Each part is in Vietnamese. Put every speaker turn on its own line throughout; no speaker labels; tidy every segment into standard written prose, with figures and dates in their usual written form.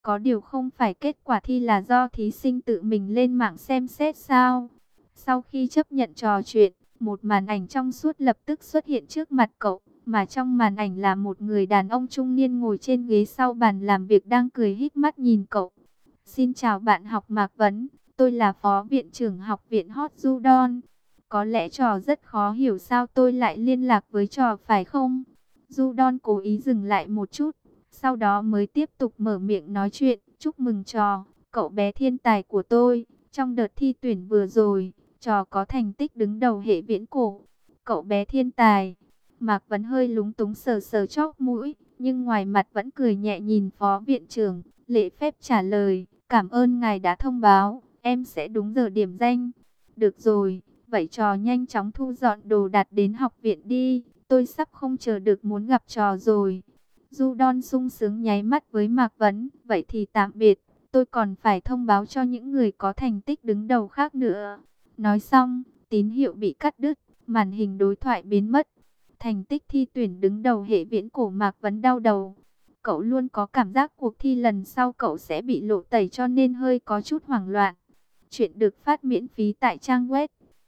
Có điều không phải kết quả thi là do thí sinh tự mình lên mạng xem xét sao? Sau khi chấp nhận trò chuyện, một màn ảnh trong suốt lập tức xuất hiện trước mặt cậu, mà trong màn ảnh là một người đàn ông trung niên ngồi trên ghế sau bàn làm việc đang cười híp mắt nhìn cậu. Xin chào bạn học Mạc Vấn, tôi là phó viện trưởng học viện Hot Judon. Có lẽ trò rất khó hiểu sao tôi lại liên lạc với trò phải không? Judon cố ý dừng lại một chút, sau đó mới tiếp tục mở miệng nói chuyện. Chúc mừng trò, cậu bé thiên tài của tôi. Trong đợt thi tuyển vừa rồi, trò có thành tích đứng đầu hệ viễn cổ. Cậu bé thiên tài. Mạc Vấn hơi lúng túng sờ sờ chóp mũi, nhưng ngoài mặt vẫn cười nhẹ nhìn phó viện trưởng, lễ phép trả lời. Cảm ơn ngài đã thông báo, em sẽ đúng giờ điểm danh. Được rồi, vậy trò nhanh chóng thu dọn đồ đạc đến học viện đi. Tôi sắp không chờ được muốn gặp trò rồi. Judon sung sướng nháy mắt với Mạc Vấn. Vậy thì tạm biệt, tôi còn phải thông báo cho những người có thành tích đứng đầu khác nữa. Nói xong, tín hiệu bị cắt đứt, màn hình đối thoại biến mất. Thành tích thi tuyển đứng đầu hệ viễn cổ Mạc Vấn đau đầu. Cậu luôn có cảm giác cuộc thi lần sau cậu sẽ bị lộ tẩy cho nên hơi có chút hoảng loạn. Chuyện được phát miễn phí tại trang web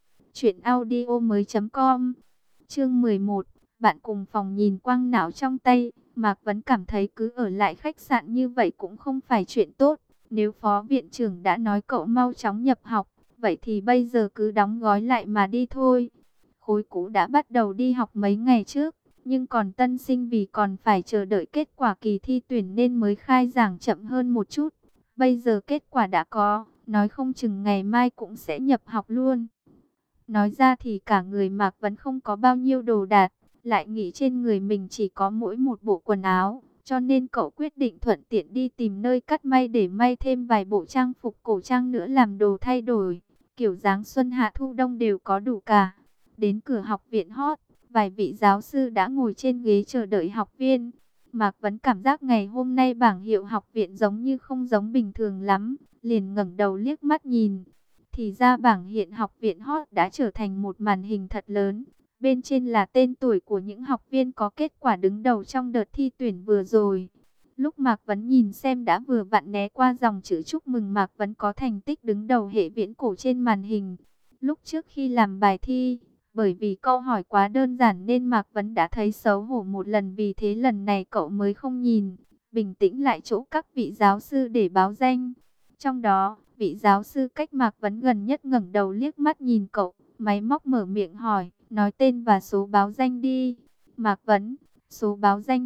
truyệnaudiomoi.com. Chương 11, bạn cùng phòng nhìn quang não trong tay. Mạc Vấn cảm thấy cứ ở lại khách sạn như vậy cũng không phải chuyện tốt. Nếu phó viện trưởng đã nói cậu mau chóng nhập học, vậy thì bây giờ cứ đóng gói lại mà đi thôi. Khối cũ đã bắt đầu đi học mấy ngày trước, nhưng còn tân sinh vì còn phải chờ đợi kết quả kỳ thi tuyển nên mới khai giảng chậm hơn một chút. Bây giờ kết quả đã có, nói không chừng ngày mai cũng sẽ nhập học luôn. Nói ra thì cả người Mạc Vấn không có bao nhiêu đồ đạc, lại nghĩ trên người mình chỉ có mỗi một bộ quần áo, cho nên cậu quyết định thuận tiện đi tìm nơi cắt may để may thêm vài bộ trang phục cổ trang nữa làm đồ thay đổi. Kiểu dáng xuân hạ thu đông đều có đủ cả. Đến cửa học viện Hot, vài vị giáo sư đã ngồi trên ghế chờ đợi học viên. Mạc Vấn cảm giác ngày hôm nay bảng hiệu học viện giống như không giống bình thường lắm, liền ngẩng đầu liếc mắt nhìn. Thì ra bảng hiện học viện Hot đã trở thành một màn hình thật lớn. Bên trên là tên tuổi của những học viên có kết quả đứng đầu trong đợt thi tuyển vừa rồi. Lúc Mạc Vấn nhìn xem đã vừa vặn né qua dòng chữ chúc mừng Mạc Vấn có thành tích đứng đầu hệ viễn cổ trên màn hình. Lúc trước khi làm bài thi, bởi vì câu hỏi quá đơn giản nên Mạc Vấn đã thấy xấu hổ một lần, vì thế lần này cậu mới không nhìn, bình tĩnh lại chỗ các vị giáo sư để báo danh. Trong đó, vị giáo sư cách Mạc Vấn gần nhất ngẩng đầu liếc mắt nhìn cậu, máy móc mở miệng hỏi, nói tên và số báo danh đi. Mạc Vấn, số báo danh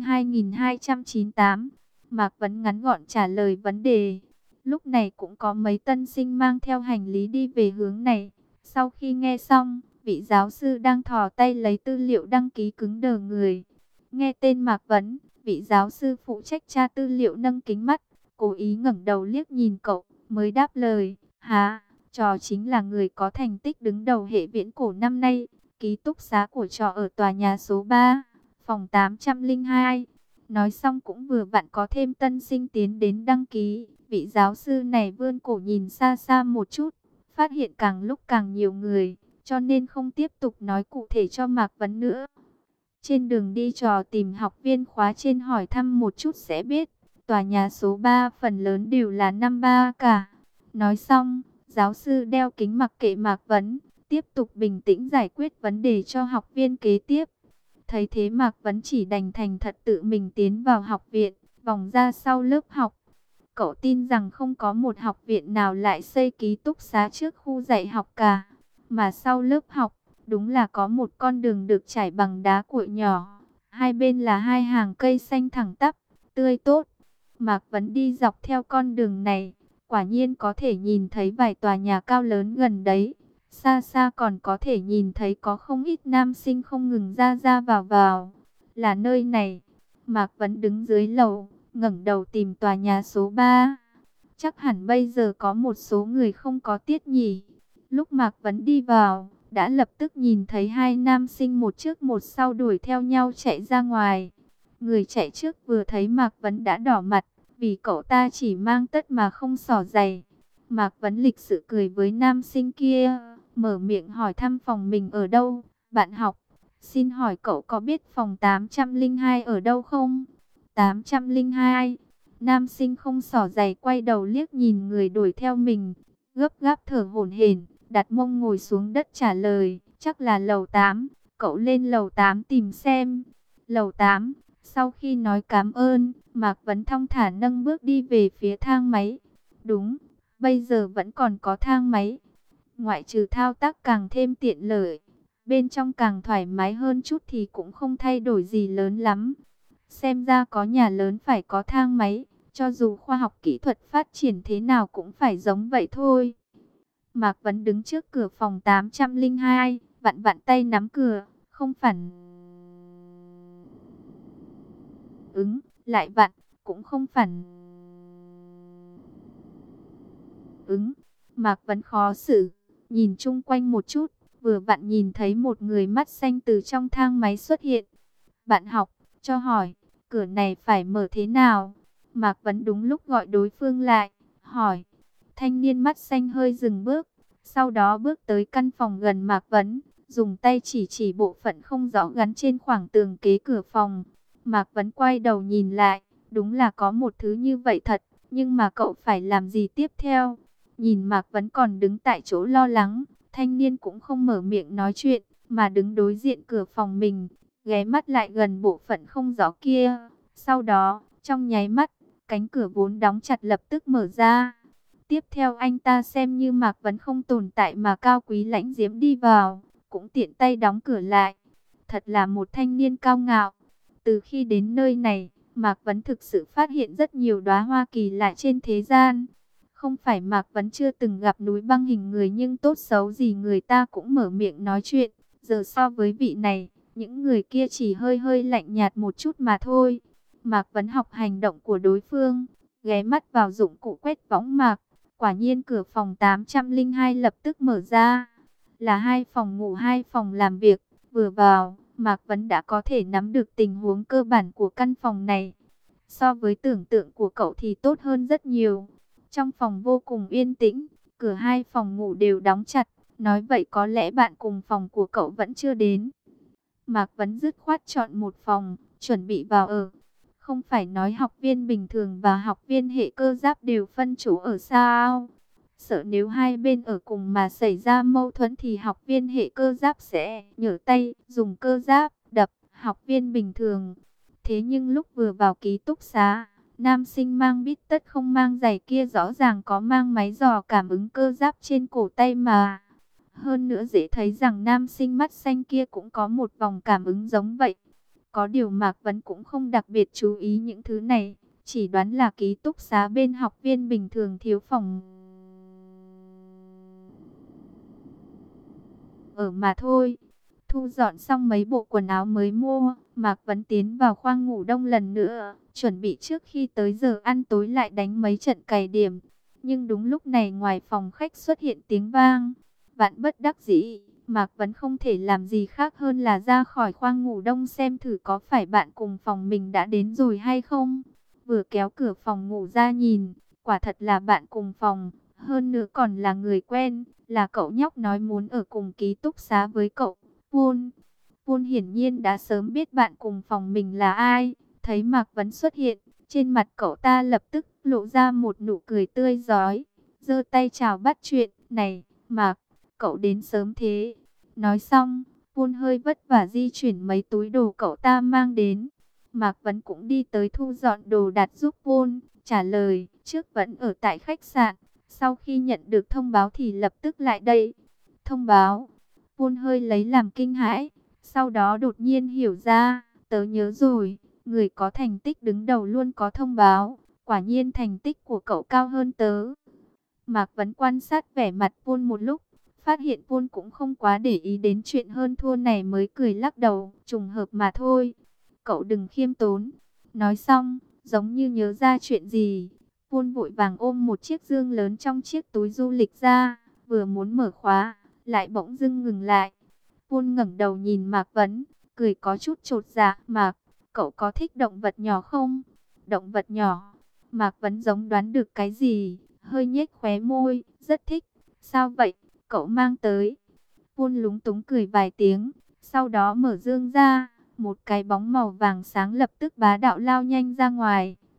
2298. Mạc Vấn ngắn gọn trả lời vấn đề. Lúc này cũng có mấy tân sinh mang theo hành lý đi về hướng này. Sau khi nghe xong, vị giáo sư đang thò tay lấy tư liệu đăng ký cứng đờ người. Nghe tên Mạc Vấn, vị giáo sư phụ trách tra tư liệu nâng kính mắt, cố ý ngẩng đầu liếc nhìn cậu, mới đáp lời, hả, trò chính là người có thành tích đứng đầu hệ viễn cổ năm nay, ký túc xá của trò ở tòa nhà số 3, phòng 802. Nói xong cũng vừa vặn có thêm tân sinh tiến đến đăng ký, vị giáo sư này vươn cổ nhìn xa xa một chút, phát hiện càng lúc càng nhiều người, cho nên không tiếp tục nói cụ thể cho Mạc Vấn nữa. Trên đường đi trò tìm học viên khóa trên hỏi thăm một chút sẽ biết, tòa nhà số 3 phần lớn đều là năm ba cả. Nói xong, giáo sư đeo kính mặc kệ Mạc Vấn, tiếp tục bình tĩnh giải quyết vấn đề cho học viên kế tiếp. Thấy thế Mạc Vấn chỉ đành thành thật tự mình tiến vào học viện, vòng ra sau lớp học. Cậu tin rằng không có một học viện nào lại xây ký túc xá trước khu dạy học cả. Mà sau lớp học, đúng là có một con đường được trải bằng đá cuội nhỏ. Hai bên là hai hàng cây xanh thẳng tắp, tươi tốt. Mạc Vấn đi dọc theo con đường này, quả nhiên có thể nhìn thấy vài tòa nhà cao lớn gần đấy. Xa xa còn có thể nhìn thấy có không ít nam sinh không ngừng ra ra vào. Là nơi này. Mạc Vấn đứng dưới lầu, ngẩng đầu tìm tòa nhà số 3. Chắc hẳn bây giờ có một số người không có tiết nhỉ. Lúc Mạc Vấn đi vào, đã lập tức nhìn thấy hai nam sinh một trước một sau đuổi theo nhau chạy ra ngoài. Người chạy trước vừa thấy Mạc Vấn đã đỏ mặt, vì cậu ta chỉ mang tất mà không xỏ giày. Mạc Vấn lịch sự cười với nam sinh kia, mở miệng hỏi thăm phòng mình ở đâu. Bạn học, xin hỏi cậu có biết phòng 802 ở đâu không? 802. Nam sinh không xỏ giày quay đầu liếc nhìn người đuổi theo mình, gấp gáp thở hổn hển, đặt mông ngồi xuống đất trả lời, chắc là lầu 8, cậu lên lầu 8 tìm xem. Lầu 8, sau khi nói cảm ơn, Mạc Vấn thong thả nâng bước đi về phía thang máy. Đúng, bây giờ vẫn còn có thang máy, ngoại trừ thao tác càng thêm tiện lợi, bên trong càng thoải mái hơn chút thì cũng không thay đổi gì lớn lắm. Xem ra có nhà lớn phải có thang máy, cho dù khoa học kỹ thuật phát triển thế nào cũng phải giống vậy thôi. Mạc Vấn đứng trước cửa phòng 802, vặn vặn tay nắm cửa, không phản ứng, lại vặn, cũng không phản ứng. Mạc Vấn khó xử, nhìn chung quanh một chút, vừa vặn nhìn thấy một người mắt xanh từ trong thang máy xuất hiện. Bạn học, cho hỏi, cửa này phải mở thế nào? Mạc Vấn đúng lúc gọi đối phương lại, hỏi. Thanh niên mắt xanh hơi dừng bước, sau đó bước tới căn phòng gần Mạc Vấn, dùng tay chỉ chỉ bộ phận không rõ gắn trên khoảng tường kế cửa phòng. Mạc Vấn quay đầu nhìn lại, đúng là có một thứ như vậy thật, nhưng mà cậu phải làm gì tiếp theo? Nhìn Mạc Vấn còn đứng tại chỗ lo lắng, thanh niên cũng không mở miệng nói chuyện, mà đứng đối diện cửa phòng mình, ghé mắt lại gần bộ phận không rõ kia. Sau đó, trong nháy mắt, cánh cửa vốn đóng chặt lập tức mở ra. Tiếp theo anh ta xem như Mạc Vấn không tồn tại mà cao quý lãnh diễm đi vào, cũng tiện tay đóng cửa lại. Thật là một thanh niên cao ngạo. Từ khi đến nơi này, Mạc Vấn thực sự phát hiện rất nhiều đóa hoa kỳ lạ trên thế gian. Không phải Mạc Vấn chưa từng gặp núi băng hình người, nhưng tốt xấu gì người ta cũng mở miệng nói chuyện. Giờ so với vị này, những người kia chỉ hơi hơi lạnh nhạt một chút mà thôi. Mạc Vấn học hành động của đối phương, ghé mắt vào dụng cụ quét võng mạc. Quả nhiên cửa phòng 802 lập tức mở ra. Là hai phòng ngủ, hai phòng làm việc. Vừa vào, Mạc Vấn đã có thể nắm được tình huống cơ bản của căn phòng này. So với tưởng tượng của cậu thì tốt hơn rất nhiều. Trong phòng vô cùng yên tĩnh, cửa hai phòng ngủ đều đóng chặt. Nói vậy có lẽ bạn cùng phòng của cậu vẫn chưa đến. Mạc Vấn dứt khoát chọn một phòng, chuẩn bị vào ở. Không phải nói học viên bình thường và học viên hệ cơ giáp đều phân chỗ ở sao? Sợ nếu hai bên ở cùng mà xảy ra mâu thuẫn thì học viên hệ cơ giáp sẽ nhở tay, dùng cơ giáp đập học viên bình thường. Thế nhưng lúc vừa vào ký túc xá, nam sinh mang bít tất không mang giày kia rõ ràng có mang máy dò cảm ứng cơ giáp trên cổ tay mà. Hơn nữa dễ thấy rằng nam sinh mắt xanh kia cũng có một vòng cảm ứng giống vậy. Có điều Mạc Vấn cũng không đặc biệt chú ý những thứ này, chỉ đoán là ký túc xá bên học viên bình thường thiếu phòng ở mà thôi. Thu dọn xong mấy bộ quần áo mới mua, Mạc Vấn tiến vào khoang ngủ đông lần nữa, chuẩn bị trước khi tới giờ ăn tối lại đánh mấy trận cày điểm. Nhưng đúng lúc này ngoài phòng khách xuất hiện tiếng vang. Vạn bất đắc dĩ, Mạc Vấn không thể làm gì khác hơn là ra khỏi khoang ngủ đông xem thử có phải bạn cùng phòng mình đã đến rồi hay không. Vừa kéo cửa phòng ngủ ra nhìn, quả thật là bạn cùng phòng, hơn nữa còn là người quen, là cậu nhóc nói muốn ở cùng ký túc xá với cậu, Pun. Pun hiển nhiên đã sớm biết bạn cùng phòng mình là ai, thấy Mạc Vấn xuất hiện, trên mặt cậu ta lập tức lộ ra một nụ cười tươi rói, giơ tay chào bắt chuyện, này, Mạc, cậu đến sớm thế. Nói xong, Pun hơi vất vả di chuyển mấy túi đồ cậu ta mang đến. Mạc Vấn cũng đi tới thu dọn đồ đặt giúp Pun, trả lời, trước vẫn ở tại khách sạn, sau khi nhận được thông báo thì lập tức lại đây. Thông báo, Pun hơi lấy làm kinh hãi, sau đó đột nhiên hiểu ra, tớ nhớ rồi, người có thành tích đứng đầu luôn có thông báo, quả nhiên thành tích của cậu cao hơn tớ. Mạc Vấn quan sát vẻ mặt Pun một lúc, phát hiện Pun cũng không quá để ý đến chuyện hơn thua này mới cười lắc đầu, trùng hợp mà thôi. Cậu đừng khiêm tốn. Nói xong, giống như nhớ ra chuyện gì, Pun vội vàng ôm một chiếc dương lớn trong chiếc túi du lịch ra, vừa muốn mở khóa, lại bỗng dưng ngừng lại. Pun ngẩng đầu nhìn Mạc Vấn, cười có chút chột dạ. Mạc, cậu có thích động vật nhỏ không? Động vật nhỏ? Mạc Vấn giống đoán được cái gì, hơi nhếch khóe môi, rất thích. Sao vậy, cậu mang tới? Pun lúng túng cười vài tiếng, sau đó mở dương ra, một cái bóng màu vàng sáng lập tức bá đạo lao nhanh ra ngoài,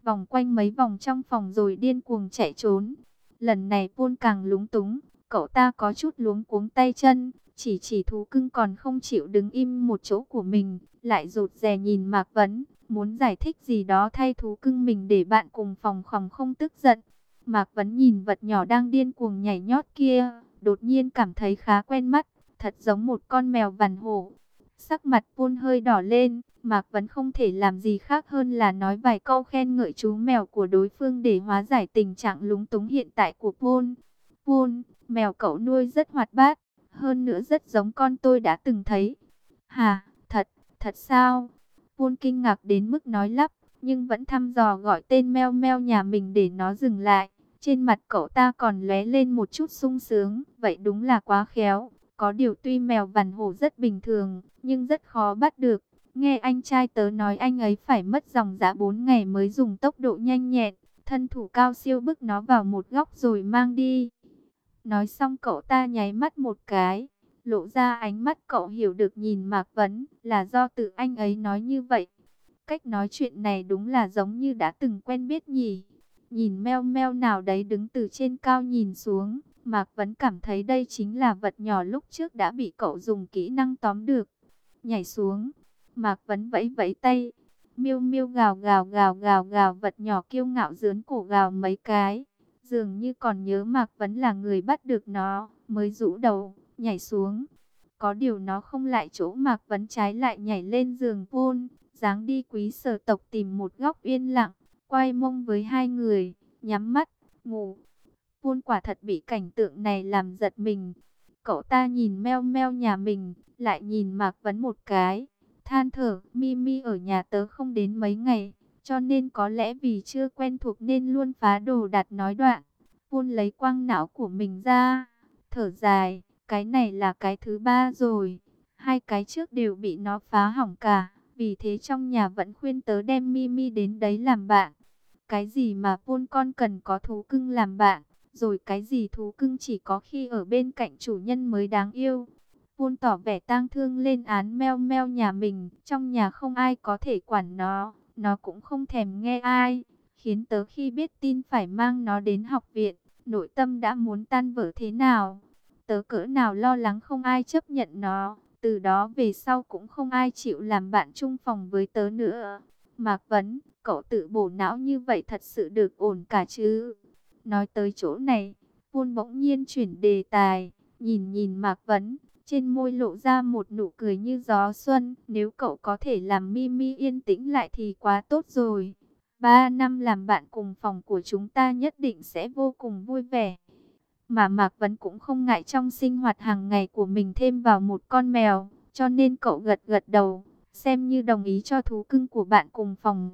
vòng quanh mấy vòng trong phòng rồi điên cuồng chạy trốn. Lần này Paul càng lúng túng, cậu ta có chút luống cuống tay chân, chỉ thú cưng còn không chịu đứng im một chỗ của mình, lại rụt rè nhìn Mạc Vấn, muốn giải thích gì đó thay thú cưng mình để bạn cùng phòng không tức giận. Mạc Vấn nhìn vật nhỏ đang điên cuồng nhảy nhót kia, đột nhiên cảm thấy khá quen mắt, thật giống một con mèo vằn hổ. Sắc mặt Paul hơi đỏ lên, Mạc Vấn không thể làm gì khác hơn là nói vài câu khen ngợi chú mèo của đối phương để hóa giải tình trạng lúng túng hiện tại của Paul. Paul, mèo cậu nuôi rất hoạt bát, hơn nữa rất giống con tôi đã từng thấy. Hả, thật sao? Paul kinh ngạc đến mức nói lắp, nhưng vẫn thăm dò gọi tên meo meo nhà mình để nó dừng lại. Trên mặt cậu ta còn lóe lên một chút sung sướng, vậy đúng là quá khéo. Có điều tuy mèo vằn hổ rất bình thường, nhưng rất khó bắt được. Nghe anh trai tớ nói anh ấy phải mất dòng dã 4 ngày mới dùng tốc độ nhanh nhẹn, thân thủ cao siêu bức nó vào một góc rồi mang đi. Nói xong cậu ta nháy mắt một cái, lộ ra ánh mắt cậu hiểu được nhìn Mạc Vấn, là do tự anh ấy nói như vậy. Cách nói chuyện này đúng là giống như đã từng quen biết nhỉ. Nhìn meo meo nào đấy đứng từ trên cao nhìn xuống, Mạc Vấn cảm thấy đây chính là vật nhỏ lúc trước đã bị cậu dùng kỹ năng tóm được. Nhảy xuống, Mạc Vấn vẫy vẫy tay. Miêu miêu gào gào gào gào gào, vật nhỏ kiêu ngạo dướn cổ gào mấy cái. Dường như còn nhớ Mạc Vấn là người bắt được nó, mới rũ đầu, nhảy xuống. Có điều nó không lại chỗ Mạc Vấn, trái lại nhảy lên giường Paul, dáng đi quý sở tộc tìm một góc yên lặng, quay mông với hai người, nhắm mắt, ngủ. Paul quả thật bị cảnh tượng này làm giật mình. Cậu ta nhìn meo meo nhà mình, lại nhìn Mạc Vấn một cái, than thở, Mimi ở nhà tớ không đến mấy ngày, cho nên có lẽ vì chưa quen thuộc nên luôn phá đồ đạc nói đoạn. Paul lấy quang não của mình ra, thở dài, cái này là cái thứ ba rồi, hai cái trước đều bị nó phá hỏng cả, vì thế trong nhà vẫn khuyên tớ đem Mimi đến đấy làm bạn. Cái gì mà Paul con cần có thú cưng làm bạn, rồi cái gì thú cưng chỉ có khi ở bên cạnh chủ nhân mới đáng yêu. Paul tỏ vẻ tang thương lên án meo meo nhà mình, trong nhà không ai có thể quản nó cũng không thèm nghe ai, khiến tớ khi biết tin phải mang nó đến học viện, nội tâm đã muốn tan vỡ thế nào. Tớ cỡ nào lo lắng không ai chấp nhận nó, từ đó về sau cũng không ai chịu làm bạn chung phòng với tớ nữa. Mạc Vấn, cậu tự bổ não như vậy thật sự được ổn cả chứ? Nói tới chỗ này, Paul bỗng nhiên chuyển đề tài, nhìn nhìn Mạc Vấn, trên môi lộ ra một nụ cười như gió xuân. Nếu cậu có thể làm Mimi yên tĩnh lại thì quá tốt rồi. 3 năm làm bạn cùng phòng của chúng ta nhất định sẽ vô cùng vui vẻ. Mà Mạc Vấn cũng không ngại trong sinh hoạt hàng ngày của mình thêm vào một con mèo, cho nên cậu gật gật đầu, xem như đồng ý cho thú cưng của bạn cùng phòng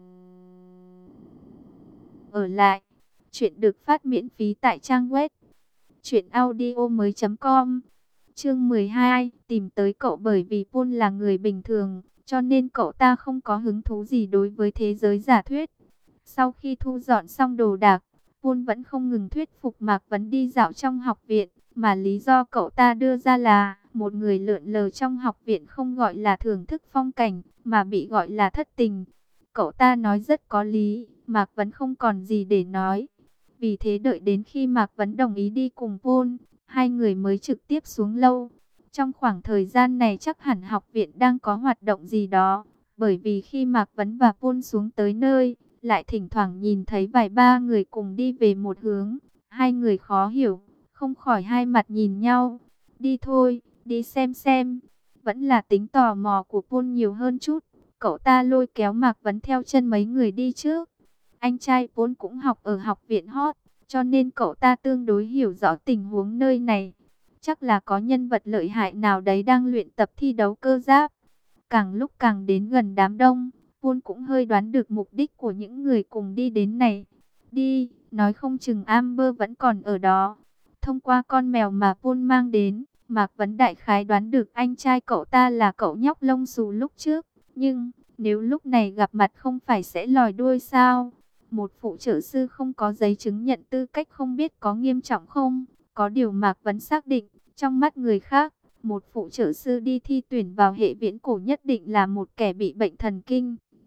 ở lại. Chuyện được phát miễn phí tại trang web truyệnaudiomoi.com. Chương 12, tìm tới cậu. Bởi vì Paul là người bình thường, cho nên cậu ta không có hứng thú gì đối với thế giới giả thuyết. Sau khi thu dọn xong đồ đạc, Paul vẫn không ngừng thuyết phục Mạc Vấn đi dạo trong học viện, mà lý do cậu ta đưa ra là một người lượn lờ trong học viện không gọi là thưởng thức phong cảnh, mà bị gọi là thất tình. Cậu ta nói rất có lý, Mạc Vấn không còn gì để nói. Vì thế đợi đến khi Mạc Vấn đồng ý đi cùng Paul, hai người mới trực tiếp xuống lâu. Trong khoảng thời gian này chắc hẳn học viện đang có hoạt động gì đó, bởi vì khi Mạc Vấn và Paul xuống tới nơi, lại thỉnh thoảng nhìn thấy vài ba người cùng đi về một hướng. Hai người khó hiểu, không khỏi hai mặt nhìn nhau. Đi thôi, đi xem. Vẫn là tính tò mò của Paul nhiều hơn chút. Cậu ta lôi kéo Mạc Vấn theo chân mấy người đi trước. Anh trai Paul cũng học ở học viện hot, cho nên cậu ta tương đối hiểu rõ tình huống nơi này. Chắc là có nhân vật lợi hại nào đấy đang luyện tập thi đấu cơ giáp. Càng lúc càng đến gần đám đông, Paul cũng hơi đoán được mục đích của những người cùng đi đến này. Đi, nói không chừng Amber vẫn còn ở đó. Thông qua con mèo mà Paul mang đến, Mạc Vấn đại khái đoán được anh trai cậu ta là cậu nhóc lông xù lúc trước. Nhưng, nếu lúc này gặp mặt không phải sẽ lòi đuôi sao? Một phụ trợ sư không có giấy chứng nhận tư cách không biết có nghiêm trọng không? Có điều Mạc Vấn xác định, trong mắt người khác, một phụ trợ sư đi thi tuyển vào hệ viễn cổ nhất định là một kẻ bị bệnh thần kinh.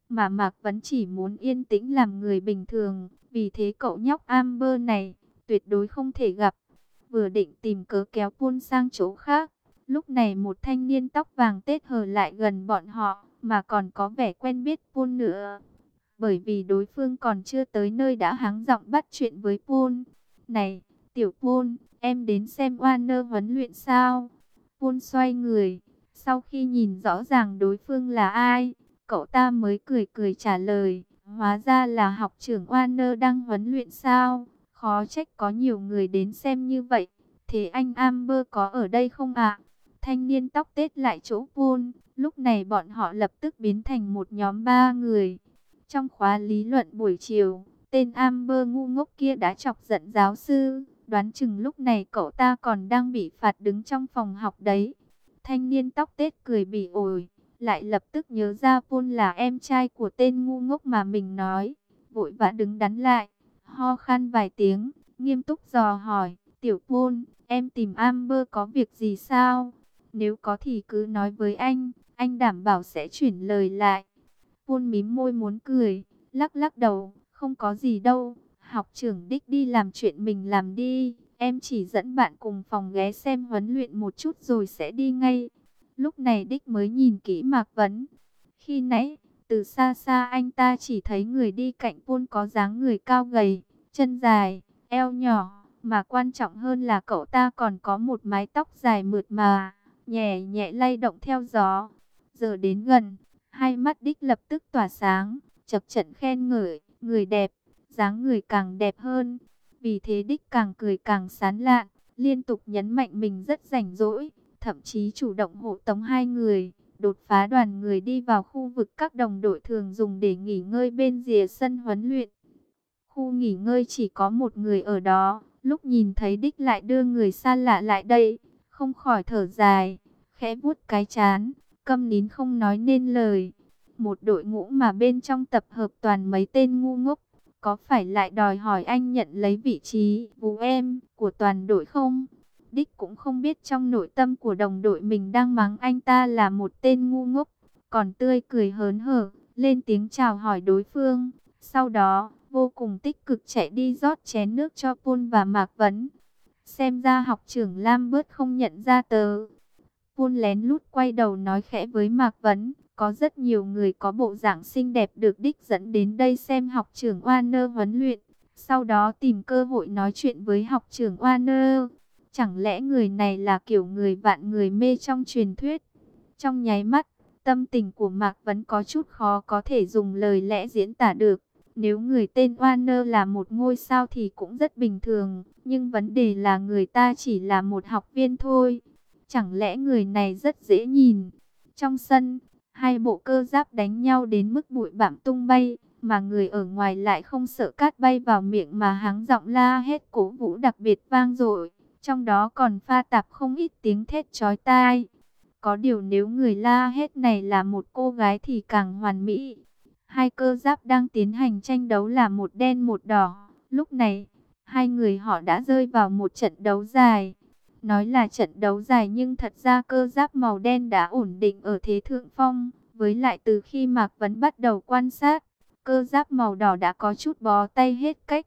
mà Mạc Vấn chỉ muốn yên tĩnh làm người bình thường, vì thế cậu nhóc Amber này tuyệt đối không thể gặp. Vừa định tìm cớ kéo Pôn sang chỗ khác, lúc này một thanh niên tóc vàng tết hờ lại gần bọn họ, mà còn có vẻ quen biết Pôn nữa. Bởi vì đối phương còn chưa tới nơi đã hắng giọng bắt chuyện với Pôn. Này, tiểu Pôn, em đến xem Warner huấn luyện sao? Pôn xoay người, sau khi nhìn rõ ràng đối phương là ai, cậu ta mới cười cười trả lời, hóa ra là học trưởng Warner đang huấn luyện sao? Khó trách có nhiều người đến xem như vậy. Thế anh Amber có ở đây không ạ? Thanh niên tóc tết lại chỗ Pôn. Lúc này bọn họ lập tức biến thành một nhóm 3 người. Trong khóa lý luận buổi chiều, tên Amber ngu ngốc kia đã chọc giận giáo sư. Đoán chừng lúc này cậu ta còn đang bị phạt đứng trong phòng học đấy. Thanh niên tóc tết cười bỉ ổi, lại lập tức nhớ ra Pôn là em trai của tên ngu ngốc mà mình nói. Vội vã đứng đắn lại, ho khan vài tiếng, nghiêm túc dò hỏi, tiểu Pôn, em tìm Amber có việc gì sao? Nếu có thì cứ nói với anh đảm bảo sẽ chuyển lời lại. Pôn mím môi muốn cười, lắc lắc đầu, không có gì đâu, học trưởng Đích đi làm chuyện mình làm đi, em chỉ dẫn bạn cùng phòng ghé xem huấn luyện một chút rồi sẽ đi ngay. Lúc này Đích mới nhìn kỹ Mạc Vấn. Khi nãy, từ xa xa anh ta chỉ thấy người đi cạnh Pôn có dáng người cao gầy, chân dài, eo nhỏ, mà quan trọng hơn là cậu ta còn có một mái tóc dài mượt mà, nhẹ nhẹ lay động theo gió. Giờ đến gần, hai mắt Đích lập tức tỏa sáng, chập chững khen ngợi, người đẹp, dáng người càng đẹp hơn. Vì thế Đích càng cười càng sán lạn, liên tục nhấn mạnh mình rất rảnh rỗi, thậm chí chủ động hộ tống hai người, đột phá đoàn người đi vào khu vực các đồng đội thường dùng để nghỉ ngơi bên rìa sân huấn luyện. Khu nghỉ ngơi chỉ có một người ở đó, lúc nhìn thấy Đích lại đưa người xa lạ lại đây, không khỏi thở dài, khẽ vuốt cái trán, câm nín không nói nên lời. Một đội ngũ mà bên trong tập hợp toàn mấy tên ngu ngốc, có phải lại đòi hỏi anh nhận lấy vị trí bú em của toàn đội không? Đích cũng không biết trong nội tâm của đồng đội mình đang mắng anh ta là một tên ngu ngốc, còn tươi cười hớn hở, lên tiếng chào hỏi đối phương. Sau đó, vô cùng tích cực chạy đi rót chén nước cho Pôn và Mạc Vấn. Xem ra học trưởng Lam bớt không nhận ra tớ. Pôn lén lút quay đầu nói khẽ với Mạc Vấn. Có rất nhiều người có bộ dạng xinh đẹp được Đích dẫn đến đây xem học trưởng Warner huấn luyện. Sau đó tìm cơ hội nói chuyện với học trưởng Warner. Chẳng lẽ người này là kiểu người vạn người mê trong truyền thuyết? Trong nháy mắt, tâm tình của Mạc Vấn có chút khó có thể dùng lời lẽ diễn tả được. Nếu người tên Warner là một ngôi sao thì cũng rất bình thường. Nhưng vấn đề là người ta chỉ là một học viên thôi. Chẳng lẽ người này rất dễ nhìn? Trong sân, hai bộ cơ giáp đánh nhau đến mức bụi bặm tung bay. Mà người ở ngoài lại không sợ cát bay vào miệng mà hắng giọng la hét cổ vũ đặc biệt vang dội. Trong đó còn pha tạp không ít tiếng thét chói tai. Có điều nếu người la hét này là một cô gái thì càng hoàn mỹ. Hai cơ giáp đang tiến hành tranh đấu là một đen một đỏ. Lúc này, hai người họ đã rơi vào một trận đấu dài. Nói là trận đấu dài nhưng thật ra cơ giáp màu đen đã ổn định ở thế thượng phong. Với lại từ khi Mạc Vấn bắt đầu quan sát, cơ giáp màu đỏ đã có chút bó tay hết cách.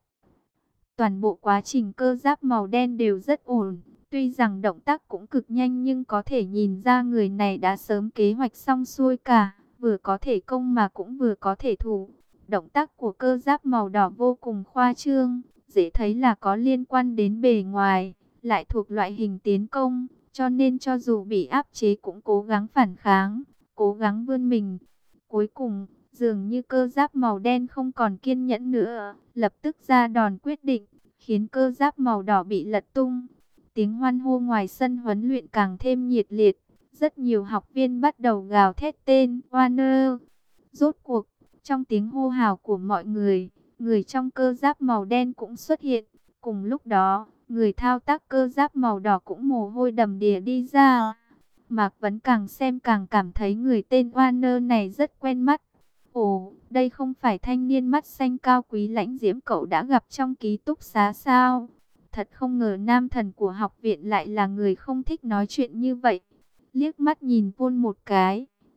Toàn bộ quá trình cơ giáp màu đen đều rất ổn. Tuy rằng động tác cũng cực nhanh nhưng có thể nhìn ra người này đã sớm kế hoạch xong xuôi cả. Vừa có thể công mà cũng vừa có thể thủ. Động tác của cơ giáp màu đỏ vô cùng khoa trương. Dễ thấy là có liên quan đến bề ngoài. Lại thuộc loại hình tiến công. Cho nên cho dù bị áp chế cũng cố gắng phản kháng. Cố gắng vươn mình. Cuối cùng, dường như cơ giáp màu đen không còn kiên nhẫn nữa. Lập tức ra đòn quyết định. Khiến cơ giáp màu đỏ bị lật tung. Tiếng hoan hô ngoài sân huấn luyện càng thêm nhiệt liệt. Rất nhiều học viên bắt đầu gào thét tên Warner. Rốt cuộc, trong tiếng hô hào của mọi người, người trong cơ giáp màu đen cũng xuất hiện. Cùng lúc đó, người thao tác cơ giáp màu đỏ cũng mồ hôi đầm đìa đi ra. Mạc Vấn càng xem càng cảm thấy người tên Warner này rất quen mắt. Ồ, đây không phải thanh niên mắt xanh cao quý lãnh diễm cậu đã gặp trong ký túc xá sao? Thật không ngờ nam thần của học viện lại là người không thích nói chuyện như vậy. Liếc mắt nhìn Pôn một cái,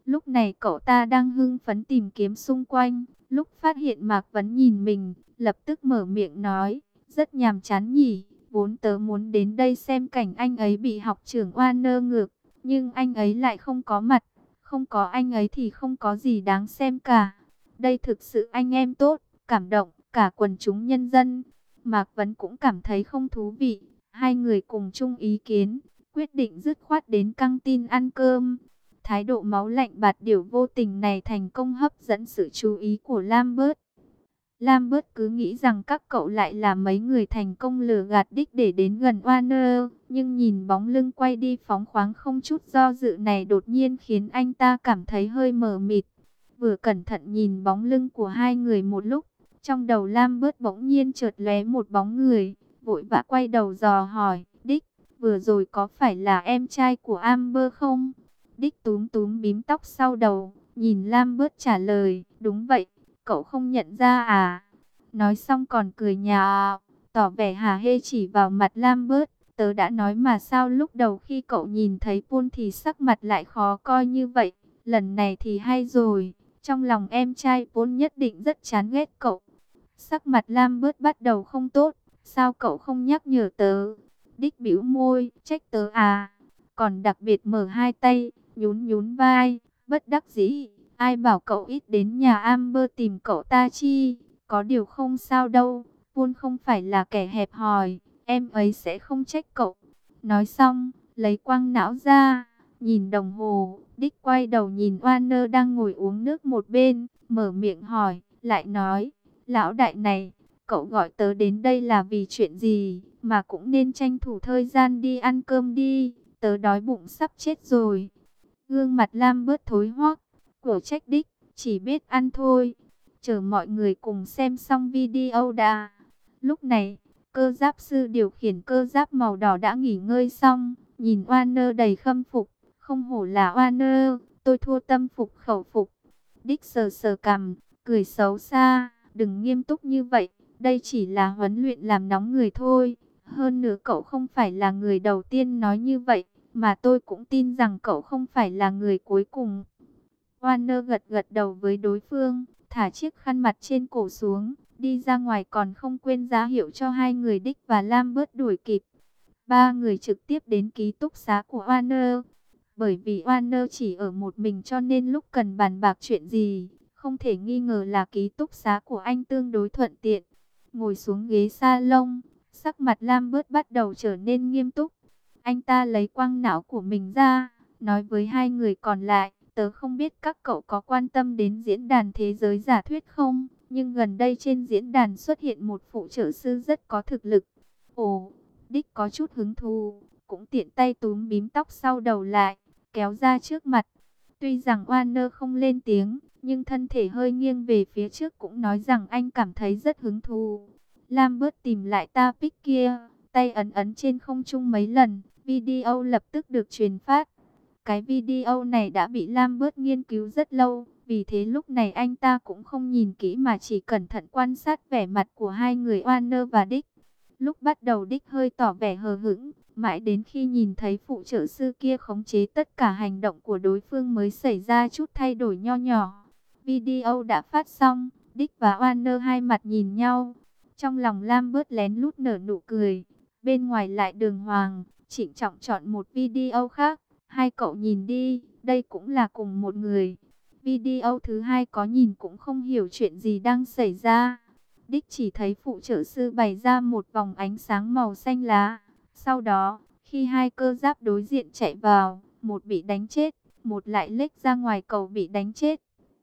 Lúc này cậu ta đang hưng phấn tìm kiếm xung quanh, lúc phát hiện Mạc Vấn nhìn mình, lập tức mở miệng nói, rất nhàm chán nhỉ, vốn tớ muốn đến đây xem cảnh anh ấy bị học trưởng Warner ngược, nhưng anh ấy lại không có mặt, không có anh ấy thì không có gì đáng xem cả. Đây thực sự anh em tốt, cảm động, cả quần chúng nhân dân. Mạc Vấn cũng cảm thấy không thú vị, hai người cùng chung ý kiến, quyết định dứt khoát đến căng tin ăn cơm. Thái độ máu lạnh bạt điểu vô tình này thành công hấp dẫn sự chú ý của Lambert. Lambert cứ nghĩ rằng các cậu lại là mấy người thành công lừa gạt đích để đến gần Warner, nhưng nhìn bóng lưng quay đi phóng khoáng không chút do dự này đột nhiên khiến anh ta cảm thấy hơi mờ mịt. Vừa cẩn thận nhìn bóng lưng của hai người một lúc, trong đầu Lambert bỗng nhiên chợt lóe một bóng người, vội vã quay đầu dò hỏi, Dick, vừa rồi có phải là em trai của Amber không? Dick túm túm bím tóc sau đầu, nhìn Lambert trả lời, đúng vậy, cậu không nhận ra à? Nói xong còn cười nhạo, tỏ vẻ hả hê chỉ vào mặt Lambert, tớ đã nói mà sao lúc đầu khi cậu nhìn thấy Paul thì sắc mặt lại khó coi như vậy, lần này thì hay rồi, trong lòng em trai Paul nhất định rất chán ghét cậu. Sắc mặt Lambert bắt đầu không tốt, sao cậu không nhắc nhở tớ? Dick bĩu môi, trách tớ à? Còn đặc biệt mở hai tay, nhún nhún vai, bất đắc dĩ, ai bảo cậu ít đến nhà Amber tìm cậu ta chi, có điều không sao đâu, Paul không phải là kẻ hẹp hòi, em ấy sẽ không trách cậu. Nói xong, lấy quang não ra, nhìn đồng hồ, Dick quay đầu nhìn Warner đang ngồi uống nước một bên, mở miệng hỏi, lại nói, lão đại này, cậu gọi tớ đến đây là vì chuyện gì, mà cũng nên tranh thủ thời gian đi ăn cơm đi, tớ đói bụng sắp chết rồi. Gương mặt Lam bớt thối hoắc, của trách Dick, chỉ biết ăn thôi. Chờ mọi người cùng xem xong video đã. Lúc này, cơ giáp sư điều khiển cơ giáp màu đỏ đã nghỉ ngơi xong, nhìn Warner đầy khâm phục, không hổ là Warner, tôi thua tâm phục khẩu phục. Dick sờ sờ cằm, cười xấu xa, đừng nghiêm túc như vậy, đây chỉ là huấn luyện làm nóng người thôi. Hơn nữa cậu không phải là người đầu tiên nói như vậy, mà tôi cũng tin rằng cậu không phải là người cuối cùng. Warner gật gật đầu với đối phương, thả chiếc khăn mặt trên cổ xuống, đi ra ngoài còn không quên ra hiệu cho hai người Dick và Lambert đuổi kịp. Ba người trực tiếp đến ký túc xá của Warner. Bởi vì Warner chỉ ở một mình cho nên lúc cần bàn bạc chuyện gì, không thể nghi ngờ là ký túc xá của anh tương đối thuận tiện. Ngồi xuống ghế salon, sắc mặt Lambert bắt đầu trở nên nghiêm túc. Anh ta lấy quang não của mình ra, nói với hai người còn lại, tớ không biết các cậu có quan tâm đến diễn đàn thế giới giả thuyết không, nhưng gần đây trên diễn đàn xuất hiện một phụ trợ sư rất có thực lực. Ồ, Dick có chút hứng thú, cũng tiện tay túm bím tóc sau đầu lại, kéo ra trước mặt. Tuy rằng Warner không lên tiếng, nhưng thân thể hơi nghiêng về phía trước cũng nói rằng anh cảm thấy rất hứng thú. Lambert tìm lại topic kia, tay ấn ấn trên không trung mấy lần, video lập tức được truyền phát. Cái video này đã bị Lambert nghiên cứu rất lâu, vì thế lúc này anh ta cũng không nhìn kỹ mà chỉ cẩn thận quan sát vẻ mặt của hai người Warner và Dick. Lúc bắt đầu Dick hơi tỏ vẻ hờ hững, mãi đến khi nhìn thấy phụ trợ sư kia khống chế tất cả hành động của đối phương mới xảy ra chút thay đổi nho nhỏ. Video đã phát xong, Dick và Warner hai mặt nhìn nhau. Trong lòng Lambert lén lút nở nụ cười, bên ngoài lại đường hoàng, trịnh trọng chọn một video khác. Hai cậu nhìn đi, đây cũng là cùng một người. Video thứ hai có nhìn cũng không hiểu chuyện gì đang xảy ra. Dick chỉ thấy phụ trợ sư bày ra một vòng ánh sáng màu xanh lá. Sau đó, khi hai cơ giáp đối diện chạy vào, một bị đánh chết, một lại lếch ra ngoài cầu bị đánh chết.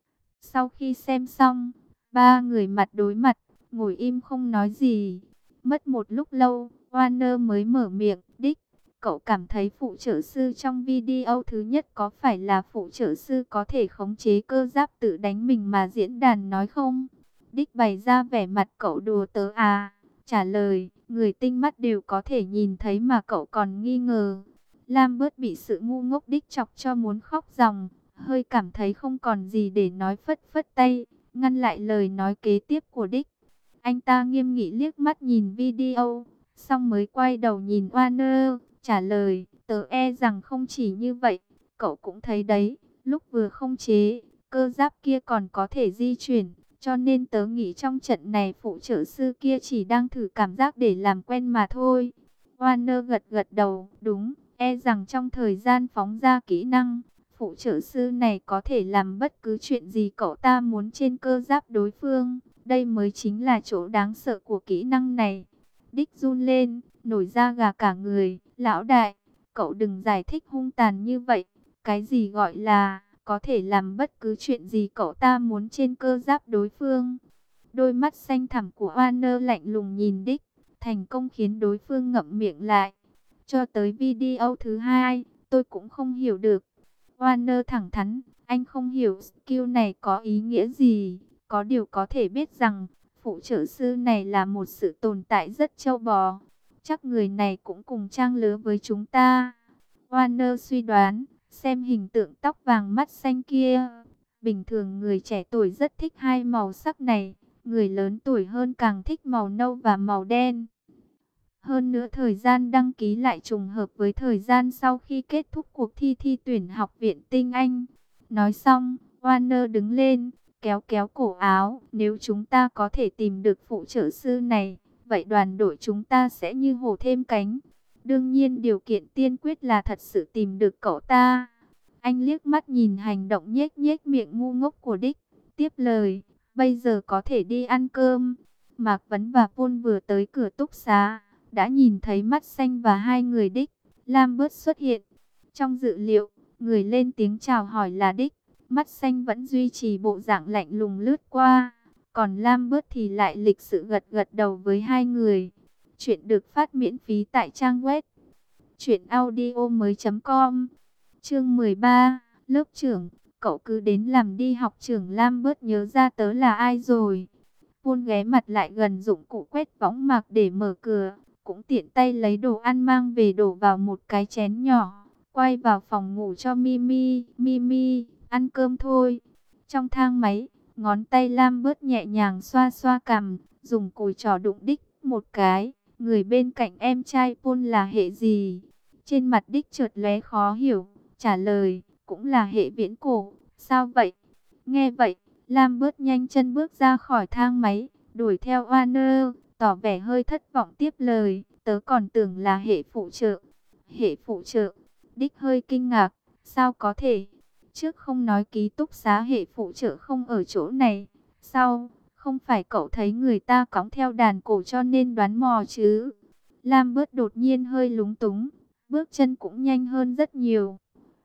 Sau khi xem xong, ba người mặt đối mặt, ngồi im không nói gì. Mất một lúc lâu, Warner mới mở miệng, Dick, cậu cảm thấy phụ trợ sư trong video thứ nhất có phải là phụ trợ sư có thể khống chế cơ giáp tự đánh mình mà diễn đàn nói không? Dick bày ra vẻ mặt cậu đùa tớ à? Trả lời, người tinh mắt đều có thể nhìn thấy mà cậu còn nghi ngờ. Lambert bị sự ngu ngốc Dick chọc cho muốn khóc ròng, hơi cảm thấy không còn gì để nói phất phất tay, ngăn lại lời nói kế tiếp của Dick. Anh ta nghiêm nghị liếc mắt nhìn video, xong mới quay đầu nhìn Warner, trả lời, tớ e rằng không chỉ như vậy, cậu cũng thấy đấy, Lúc vừa không chế, cơ giáp kia còn có thể di chuyển. Cho nên tớ nghĩ trong trận này phụ trợ sư kia chỉ đang thử cảm giác để làm quen mà thôi. Warner gật gật đầu, đúng, e rằng trong thời gian phóng ra kỹ năng, phụ trợ sư này có thể làm bất cứ chuyện gì cậu ta muốn trên cơ giáp đối phương. Đây mới chính là chỗ đáng sợ của kỹ năng này. Đích run lên, nổi da gà cả người. Lão đại, cậu đừng giải thích hung tàn như vậy. Cái gì gọi là có thể làm bất cứ chuyện gì cậu ta muốn trên cơ giáp đối phương? Đôi mắt xanh thẳm của Warner lạnh lùng nhìn Đích, thành công khiến đối phương ngậm miệng lại. Cho tới video thứ hai, tôi cũng không hiểu được. Warner thẳng thắn, anh không hiểu skill này có ý nghĩa gì. Có điều có thể biết rằng, phụ trợ sư này là một sự tồn tại rất trâu bò. Chắc người này cũng cùng trang lứa với chúng ta. Warner suy đoán, xem hình tượng tóc vàng mắt xanh kia. Bình thường người trẻ tuổi rất thích hai màu sắc này. Người lớn tuổi hơn càng thích màu nâu và màu đen. Hơn nữa thời gian đăng ký lại trùng hợp với thời gian sau khi kết thúc cuộc thi thi tuyển học viện tinh Anh. Nói xong, Warner đứng lên, kéo kéo cổ áo. Nếu chúng ta có thể tìm được phụ trợ sư này, vậy đoàn đội chúng ta sẽ như hổ thêm cánh. Đương nhiên điều kiện tiên quyết là thật sự tìm được cậu ta. Anh liếc mắt nhìn hành động nhếch nhếch miệng ngu ngốc của Đích, tiếp lời, bây giờ có thể đi ăn cơm. Mạc Vấn và Paul vừa tới cửa túc xá, đã nhìn thấy mắt xanh và hai người Đích, Lambert xuất hiện. Trong dự liệu, người lên tiếng chào hỏi là Đích, mắt xanh vẫn duy trì bộ dạng lạnh lùng lướt qua. Còn Lambert thì lại lịch sự gật gật đầu với hai người. Chuyện được phát miễn phí tại trang web truyệnaudiomoi.com. Chương 13, lớp trưởng, cậu cứ đến làm đi học. Trưởng Lambert nhớ ra tớ là ai rồi. Paul ghé mặt lại gần dụng cụ quét võng mạc để mở cửa, cũng tiện tay lấy đồ ăn mang về đổ vào một cái chén nhỏ, quay vào phòng ngủ cho Mimi. Mimi, ăn cơm thôi. Trong thang máy, ngón tay Lambert nhẹ nhàng xoa xoa cằm, dùng cùi trỏ đụng Đích một cái. Người bên cạnh em trai Paul là hệ gì? Trên mặt Đích chợt lóe khó hiểu, trả lời, cũng là hệ viễn cổ. Sao vậy? Nghe vậy, Lambert nhanh chân bước ra khỏi thang máy, đuổi theo Warner, tỏ vẻ hơi thất vọng tiếp lời, tớ còn tưởng là hệ phụ trợ. Hệ phụ trợ? Đích hơi kinh ngạc, sao có thể? Trước không nói ký túc xá hệ phụ trợ không ở chỗ này, sao? Không phải cậu thấy người ta cõng theo đàn cổ cho nên đoán mò chứ? Lambert đột nhiên hơi lúng túng, bước chân cũng nhanh hơn rất nhiều.